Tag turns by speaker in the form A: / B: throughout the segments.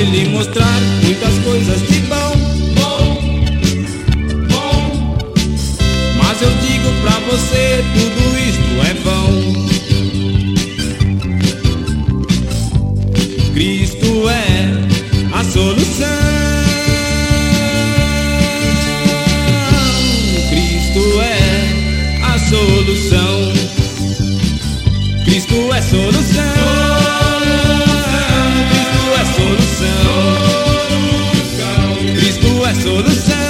A: lhe mostrar muitas coisas de bom. Mas eu digo pra você, tudo isto é vão. Cristo é a solução. Cristo é a solução. Cristo é solução. Cristo é solução. Cristo é solução.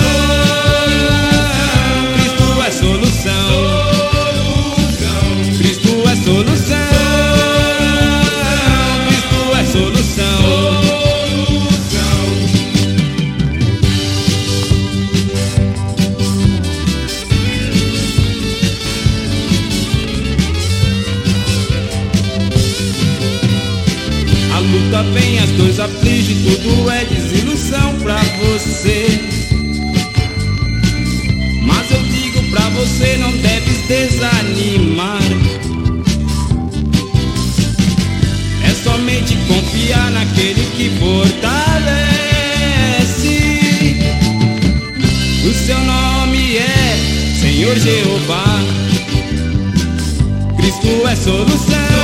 A: Cristo é solução. Cristo é solução. Cristo é solução. A luta vem, as dores aflige, tudo é desilusão pra você. Mas eu digo pra você, não deves desanimar. É somente confiar naquele que fortalece. O seu nome é Senhor Jeová. Cristo é solução.